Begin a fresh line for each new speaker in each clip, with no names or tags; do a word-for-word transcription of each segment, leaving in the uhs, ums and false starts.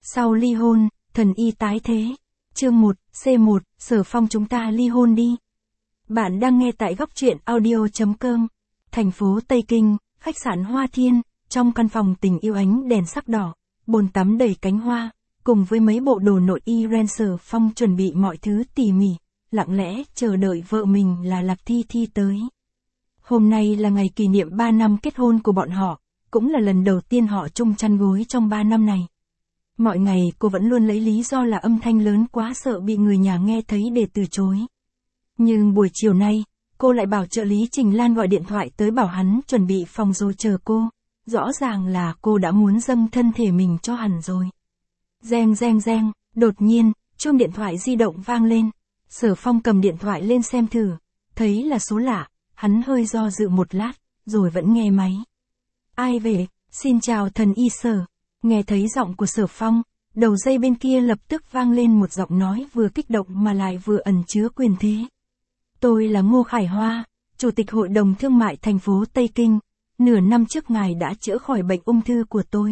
Sau ly hôn, thần y tái thế. Chương một, C một, Sở Phong chúng ta ly hôn đi. Bạn đang nghe tại góc truyện audio chấm com. Thành phố Tây Kinh, khách sạn Hoa Thiên, trong căn phòng tình yêu ánh đèn sắc đỏ, bồn tắm đầy cánh hoa, cùng với mấy bộ đồ nội y ren Sở Phong chuẩn bị mọi thứ tỉ mỉ, lặng lẽ chờ đợi vợ mình là Lạc Thi Thi tới. Hôm nay là ngày kỷ niệm ba năm kết hôn của bọn họ, cũng là lần đầu tiên họ chung chăn gối trong ba năm này. Mọi ngày cô vẫn luôn lấy lý do là âm thanh lớn quá sợ bị người nhà nghe thấy để từ chối. Nhưng buổi chiều nay, cô lại bảo trợ lý Trình Lan gọi điện thoại tới bảo hắn chuẩn bị phòng rồi chờ cô. Rõ ràng là cô đã muốn dâng thân thể mình cho hắn rồi. Reng reng reng, đột nhiên, chuông điện thoại di động vang lên. Sở Phong cầm điện thoại lên xem thử, thấy là số lạ, hắn hơi do dự một lát, rồi vẫn nghe máy. Ai về, xin chào thần y Sở. Nghe thấy giọng của Sở Phong, đầu dây bên kia lập tức vang lên một giọng nói vừa kích động mà lại vừa ẩn chứa quyền thế. Tôi là Ngô Khải Hoa, Chủ tịch Hội đồng Thương mại thành phố Tây Kinh. Nửa năm trước ngài đã chữa khỏi bệnh ung thư của tôi.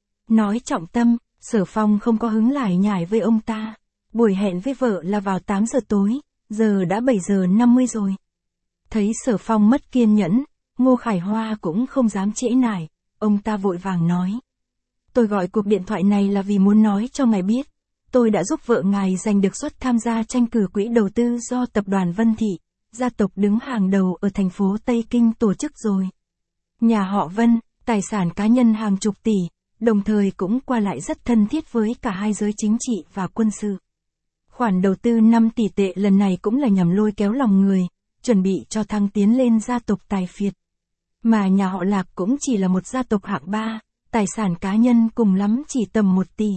Nói trọng tâm, Sở Phong không có hứng lải nhải với ông ta. Buổi hẹn với vợ là vào tám giờ tối, giờ đã bảy giờ năm mươi rồi. Thấy Sở Phong mất kiên nhẫn, Ngô Khải Hoa cũng không dám trễ nải, ông ta vội vàng nói. Tôi gọi cuộc điện thoại này là vì muốn nói cho ngài biết, tôi đã giúp vợ ngài giành được suất tham gia tranh cử quỹ đầu tư do tập đoàn Vân Thị, gia tộc đứng hàng đầu ở thành phố Tây Kinh tổ chức rồi. Nhà họ Vân, tài sản cá nhân hàng chục tỷ, đồng thời cũng qua lại rất thân thiết với cả hai giới chính trị và quân sự. Khoản đầu tư năm tỷ tệ lần này cũng là nhằm lôi kéo lòng người, chuẩn bị cho thăng tiến lên gia tộc tài phiệt. Mà nhà họ Lạc cũng chỉ là một gia tộc hạng ba, tài sản cá nhân cùng lắm chỉ tầm một tỷ.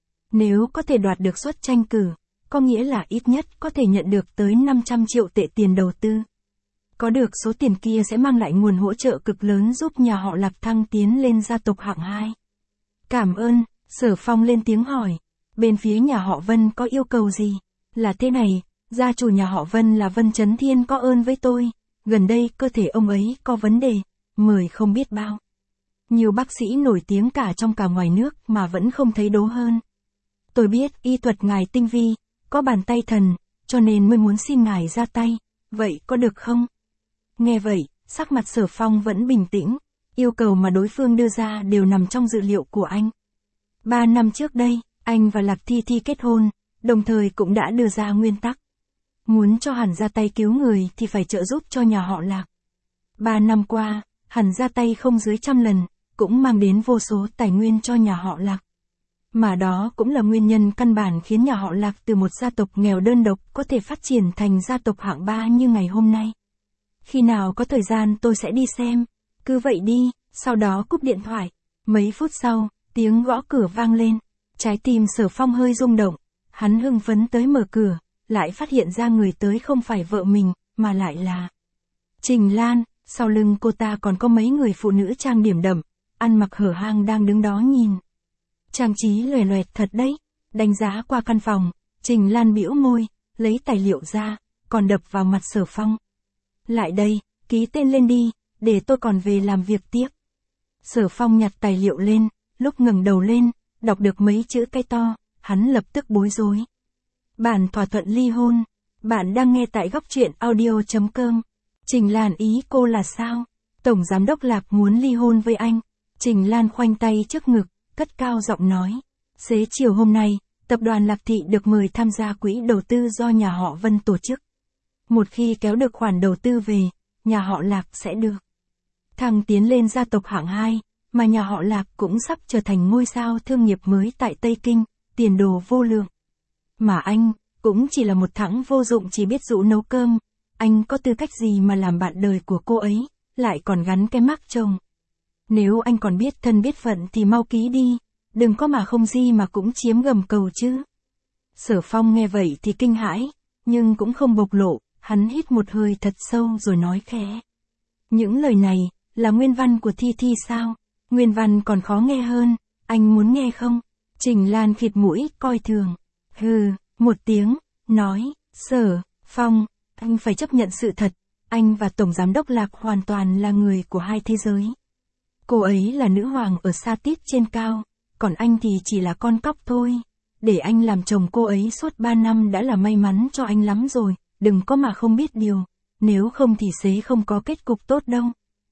Nếu có thể đoạt được suất tranh cử, có nghĩa là ít nhất có thể nhận được tới năm trăm triệu tệ tiền đầu tư. Có được số tiền kia sẽ mang lại nguồn hỗ trợ cực lớn giúp nhà họ Lạc thăng tiến lên gia tộc hạng hai. Cảm ơn, Sở Phong lên tiếng hỏi. Bên phía nhà họ Vân có yêu cầu gì? Là thế này, gia chủ nhà họ Vân là Vân Chấn Thiên có ơn với tôi. Gần đây cơ thể ông ấy có vấn đề, mời không biết bao. Nhiều bác sĩ nổi tiếng cả trong cả ngoài nước mà vẫn không thấy đố hơn. Tôi biết y thuật ngài tinh vi, có bàn tay thần, cho nên mới muốn xin ngài ra tay. Vậy có được không? Nghe vậy, sắc mặt Sở Phong vẫn bình tĩnh. Yêu cầu mà đối phương đưa ra đều nằm trong dự liệu của anh. Ba năm trước đây, anh và Lạc Thi Thi kết hôn, đồng thời cũng đã đưa ra nguyên tắc. Muốn cho hắn ra tay cứu người thì phải trợ giúp cho nhà họ Lạc. Ba năm qua, hắn ra tay không dưới trăm lần, cũng mang đến vô số tài nguyên cho nhà họ Lạc. Mà đó cũng là nguyên nhân căn bản khiến nhà họ Lạc từ một gia tộc nghèo đơn độc có thể phát triển thành gia tộc hạng ba như ngày hôm nay. Khi nào có thời gian tôi sẽ đi xem. Cứ vậy đi, sau đó cúp điện thoại. Mấy phút sau, tiếng gõ cửa vang lên. Trái tim Sở Phong hơi rung động. Hắn hưng phấn tới mở cửa, lại phát hiện ra người tới không phải vợ mình, mà lại là Trình Lan. Sau lưng cô ta còn có mấy người phụ nữ trang điểm đậm, ăn mặc hở hang đang đứng đó nhìn. Trang trí loè loẹt thật đấy. Đánh giá qua căn phòng, Trình Lan bĩu môi, lấy tài liệu ra, còn đập vào mặt Sở Phong. Lại đây, ký tên lên đi, để tôi còn về làm việc tiếp. Sở Phong nhặt tài liệu lên, lúc ngẩng đầu lên, đọc được mấy chữ cái to, hắn lập tức bối rối. Bản thỏa thuận ly hôn. Bạn đang nghe tại góc truyện audio chấm com. Trình Lan ý cô là sao? Tổng giám đốc Lạc muốn ly hôn với anh. Trình Lan khoanh tay trước ngực, cất cao giọng nói. Xế chiều hôm nay, tập đoàn Lạc Thị được mời tham gia quỹ đầu tư do nhà họ Vân tổ chức. Một khi kéo được khoản đầu tư về, nhà họ Lạc sẽ được thăng tiến lên gia tộc hạng hai, mà nhà họ Lạc cũng sắp trở thành ngôi sao thương nghiệp mới tại Tây Kinh, tiền đồ vô lượng. Mà anh, cũng chỉ là một thằng vô dụng chỉ biết dụ nấu cơm, anh có tư cách gì mà làm bạn đời của cô ấy, lại còn gắn cái mác chồng. Nếu anh còn biết thân biết phận thì mau ký đi, đừng có mà không gì mà cũng chiếm gầm cầu chứ. Sở Phong nghe vậy thì kinh hãi, nhưng cũng không bộc lộ, hắn hít một hơi thật sâu rồi nói khẽ. Những lời này, là nguyên văn của Thi Thi sao? Nguyên văn còn khó nghe hơn, anh muốn nghe không? Trình Lan khịt mũi, coi thường. Hừ, một tiếng, nói, Sở Phong, anh phải chấp nhận sự thật, anh và Tổng Giám đốc Lạc hoàn toàn là người của hai thế giới. Cô ấy là nữ hoàng ở Sa Tít trên cao, còn anh thì chỉ là con cóc thôi. Để anh làm chồng cô ấy suốt ba năm đã là may mắn cho anh lắm rồi, đừng có mà không biết điều, nếu không thì sẽ không có kết cục tốt đâu.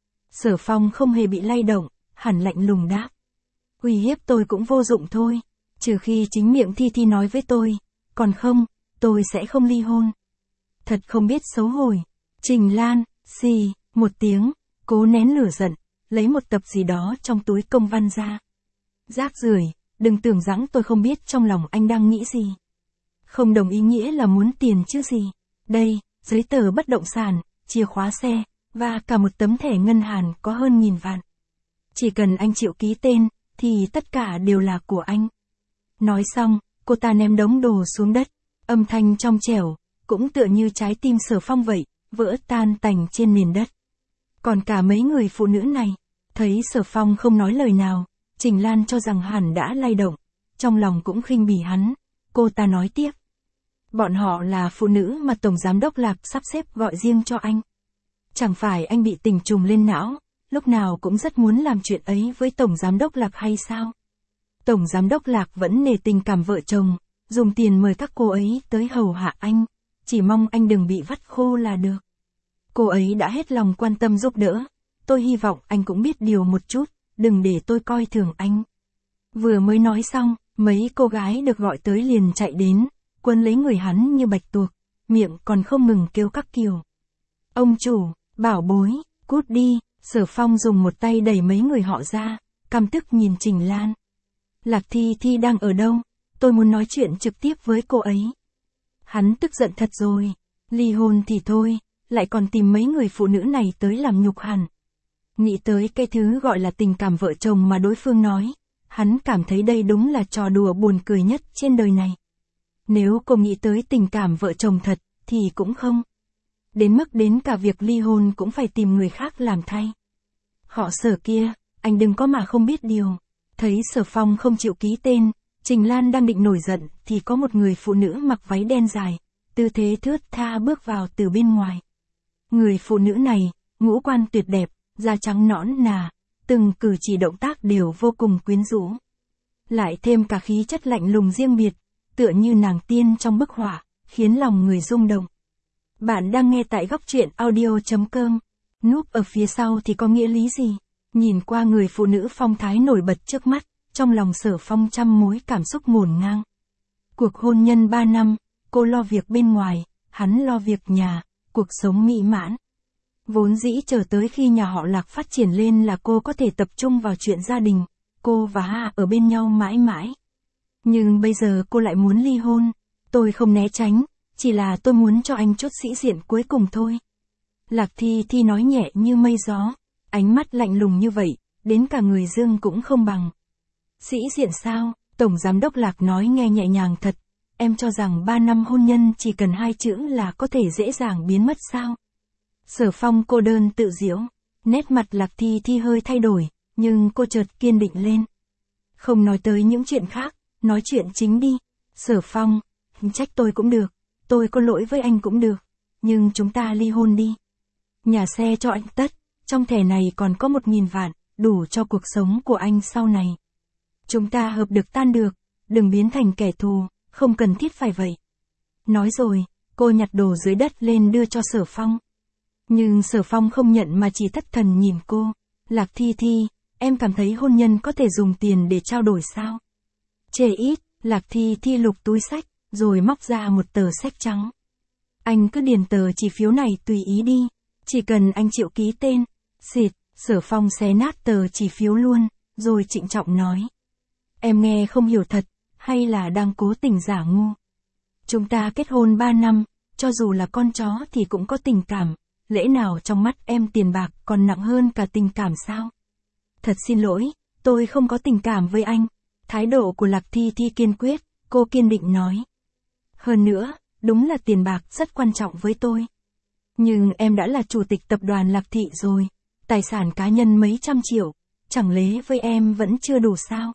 Sở Phong không hề bị lay động, hẳn lạnh lùng đáp. Uy hiếp tôi cũng vô dụng thôi, trừ khi chính miệng Thi Thi nói với tôi, còn không, tôi sẽ không ly hôn. Thật không biết xấu hổ. Trình Lan, xì, một tiếng, cố nén lửa giận, lấy một tập gì đó trong túi công văn ra. Rác rưởi, đừng tưởng rằng tôi không biết trong lòng anh đang nghĩ gì. Không đồng ý nghĩa là muốn tiền chứ gì. Đây, giấy tờ bất động sản, chìa khóa xe, và cả một tấm thẻ ngân hàng có hơn nghìn vạn. Chỉ cần anh chịu ký tên, thì tất cả đều là của anh. Nói xong, cô ta ném đống đồ xuống đất, âm thanh trong trẻo, cũng tựa như trái tim Sở Phong vậy, vỡ tan tành trên nền đất. Còn cả mấy người phụ nữ này, thấy Sở Phong không nói lời nào, Trình Lan cho rằng hẳn đã lay động, trong lòng cũng khinh bỉ hắn, cô ta nói tiếp. Bọn họ là phụ nữ mà Tổng Giám đốc Lạc sắp xếp gọi riêng cho anh. Chẳng phải anh bị tình trùng lên não, lúc nào cũng rất muốn làm chuyện ấy với Tổng Giám đốc Lạc hay sao? Tổng Giám đốc Lạc vẫn nể tình cảm vợ chồng, dùng tiền mời các cô ấy tới hầu hạ anh, chỉ mong anh đừng bị vắt khô là được. Cô ấy đã hết lòng quan tâm giúp đỡ, tôi hy vọng anh cũng biết điều một chút, đừng để tôi coi thường anh. Vừa mới nói xong, mấy cô gái được gọi tới liền chạy đến, quấn lấy người hắn như bạch tuộc, miệng còn không ngừng kêu các kiểu. Ông chủ, bảo bối, cút đi. Sở Phong dùng một tay đẩy mấy người họ ra, căm tức nhìn Trình Lan. Lạc Thi Thi đang ở đâu? Tôi muốn nói chuyện trực tiếp với cô ấy. Hắn tức giận thật rồi. Ly hôn thì thôi, lại còn tìm mấy người phụ nữ này tới làm nhục hẳn. Nghĩ tới cái thứ gọi là tình cảm vợ chồng mà đối phương nói, hắn cảm thấy đây đúng là trò đùa buồn cười nhất trên đời này. Nếu cô nghĩ tới tình cảm vợ chồng thật, thì cũng không. Đến mức đến cả việc ly hôn cũng phải tìm người khác làm thay. Họ Sở kia, anh đừng có mà không biết điều. Thấy Sở Phong không chịu ký tên, Trình Lan đang định nổi giận, thì có một người phụ nữ mặc váy đen dài, tư thế thướt tha bước vào từ bên ngoài. Người phụ nữ này, ngũ quan tuyệt đẹp, da trắng nõn nà, từng cử chỉ động tác đều vô cùng quyến rũ. Lại thêm cả khí chất lạnh lùng riêng biệt, tựa như nàng tiên trong bức họa, khiến lòng người rung động. Bạn đang nghe tại góc truyện audio chấm com. Núp ở phía sau thì có nghĩa lý gì? Nhìn qua người phụ nữ phong thái nổi bật trước mắt, trong lòng Sở Phong trăm mối cảm xúc ngổn ngang. Cuộc hôn nhân ba năm, cô lo việc bên ngoài, hắn lo việc nhà, cuộc sống mỹ mãn. Vốn dĩ chờ tới khi nhà họ Lạc phát triển lên là cô có thể tập trung vào chuyện gia đình, cô và Hà ở bên nhau mãi mãi. Nhưng bây giờ cô lại muốn ly hôn, tôi không né tránh, chỉ là tôi muốn cho anh chút sĩ diện cuối cùng thôi. Lạc Thi Thi nói nhẹ như mây gió, ánh mắt lạnh lùng như vậy, đến cả người Dương cũng không bằng. Sĩ diện sao? Tổng Giám đốc Lạc nói nghe nhẹ nhàng thật, em cho rằng ba năm hôn nhân chỉ cần hai chữ là có thể dễ dàng biến mất sao? Sở Phong cô đơn tự giễu, nét mặt Lạc Thi Thi hơi thay đổi, nhưng cô chợt kiên định lên. Không nói tới những chuyện khác, nói chuyện chính đi. Sở Phong, trách tôi cũng được, tôi có lỗi với anh cũng được, nhưng chúng ta ly hôn đi. Nhà xe cho anh tất, trong thẻ này còn có một nghìn vạn, đủ cho cuộc sống của anh sau này. Chúng ta hợp được tan được, đừng biến thành kẻ thù, không cần thiết phải vậy. Nói rồi, cô nhặt đồ dưới đất lên đưa cho Sở Phong. Nhưng Sở Phong không nhận mà chỉ thất thần nhìn cô. Lạc Thi Thi, em cảm thấy hôn nhân có thể dùng tiền để trao đổi sao? Chê ít, Lạc Thi Thi lục túi xách, rồi móc ra một tờ xách trắng. Anh cứ điền tờ chỉ phiếu này tùy ý đi, chỉ cần anh chịu ký tên. Xịt, Sở Phong xé nát tờ chỉ phiếu luôn, rồi trịnh trọng nói. Em nghe không hiểu thật, hay là đang cố tình giả ngu? Chúng ta kết hôn ba năm, cho dù là con chó thì cũng có tình cảm, lẽ nào trong mắt em tiền bạc còn nặng hơn cả tình cảm sao? Thật xin lỗi, tôi không có tình cảm với anh. Thái độ của Lạc Thi Thi kiên quyết, cô kiên định nói. Hơn nữa, đúng là tiền bạc rất quan trọng với tôi. Nhưng em đã là chủ tịch tập đoàn Lạc Thị rồi, tài sản cá nhân mấy trăm triệu, chẳng lẽ với em vẫn chưa đủ sao?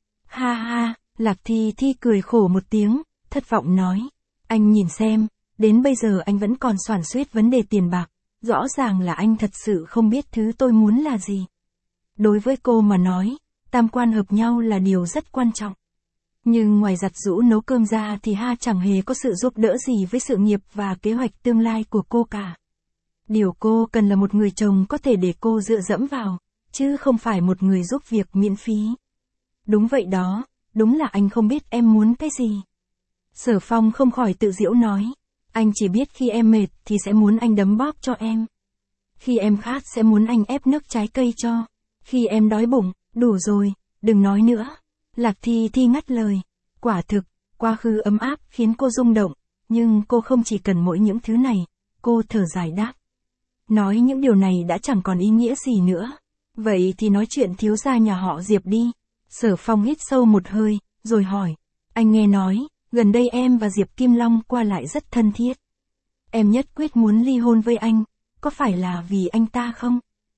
Ha ha, Lạc Thi Thi cười khổ một tiếng, thất vọng nói. Anh nhìn xem, đến bây giờ anh vẫn còn xoắn xuýt vấn đề tiền bạc, rõ ràng là anh thật sự không biết thứ tôi muốn là gì. Đối với cô mà nói, tam quan hợp nhau là điều rất quan trọng. Nhưng ngoài giặt giũ nấu cơm ra thì Ha chẳng hề có sự giúp đỡ gì với sự nghiệp và kế hoạch tương lai của cô cả. Điều cô cần là một người chồng có thể để cô dựa dẫm vào, chứ không phải một người giúp việc miễn phí. Đúng vậy đó, đúng là anh không biết em muốn cái gì. Sở Phong không khỏi tự giễu nói, anh chỉ biết khi em mệt thì sẽ muốn anh đấm bóp cho em. Khi em khát sẽ muốn anh ép nước trái cây cho. Khi em đói bụng, đủ rồi, đừng nói nữa. Lạc Thi Thi ngắt lời. Quả thực, quá khứ ấm áp khiến cô rung động, nhưng cô không chỉ cần mỗi những thứ này, cô thở dài đáp. Nói những điều này đã chẳng còn ý nghĩa gì nữa. Vậy thì nói chuyện thiếu gia nhà họ Diệp đi. Sở Phong hít sâu một hơi, rồi hỏi. Anh nghe nói, gần đây em và Diệp Kim Long qua lại rất thân thiết. Em nhất quyết muốn ly hôn với anh, có phải là vì anh ta không?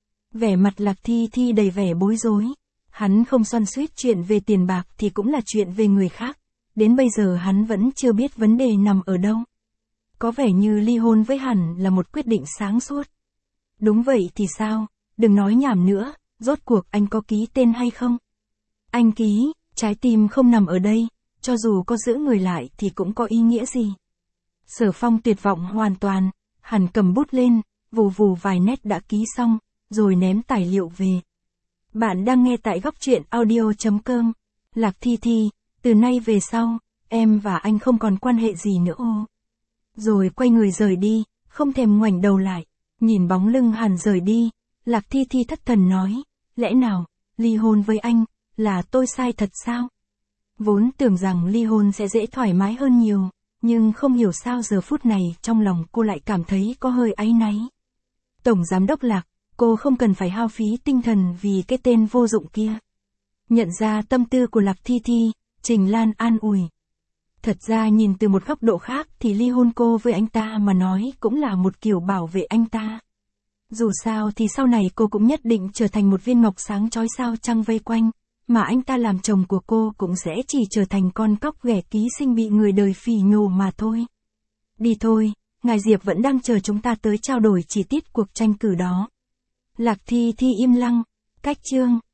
Vẻ mặt Lạc Thi Thi đầy vẻ bối rối. Hắn không xoắn xuýt chuyện về tiền bạc thì cũng là chuyện về người khác. Đến bây giờ hắn vẫn chưa biết vấn đề nằm ở đâu. Có vẻ như ly hôn với hắn là một quyết định sáng suốt. Đúng vậy thì sao? Đừng nói nhảm nữa, rốt cuộc anh có ký tên hay không? Anh ký, trái tim không nằm ở đây, cho dù có giữ người lại thì cũng có ý nghĩa gì? Sở Phong tuyệt vọng hoàn toàn, hắn cầm bút lên, vù vù vài nét đã ký xong, rồi ném tài liệu về. Bạn đang nghe tại góc truyện audio chấm com. Lạc Thi Thi, từ nay về sau, em và anh không còn quan hệ gì nữa ô. Rồi quay người rời đi, không thèm ngoảnh đầu lại. Nhìn bóng lưng hắn rời đi, Lạc Thi Thi thất thần nói, lẽ nào, ly hôn với anh, là tôi sai thật sao? Vốn tưởng rằng ly hôn sẽ dễ thoải mái hơn nhiều, nhưng không hiểu sao giờ phút này trong lòng cô lại cảm thấy có hơi áy náy. Tổng giám đốc Lạc, cô không cần phải hao phí tinh thần vì cái tên vô dụng kia. Nhận ra tâm tư của Lạc Thi Thi, Trình Lan an ủi. Thật ra nhìn từ một góc độ khác thì ly hôn cô với anh ta mà nói cũng là một kiểu bảo vệ anh ta. Dù sao thì sau này cô cũng nhất định trở thành một viên ngọc sáng chói sao trăng vây quanh, mà anh ta làm chồng của cô cũng sẽ chỉ trở thành con cóc ghẻ ký sinh bị người đời phỉ nhổ mà thôi. Đi thôi, ngài Diệp vẫn đang chờ chúng ta tới trao đổi chi tiết cuộc tranh cử đó. Lạc Thi Thi im lặng, cách chương.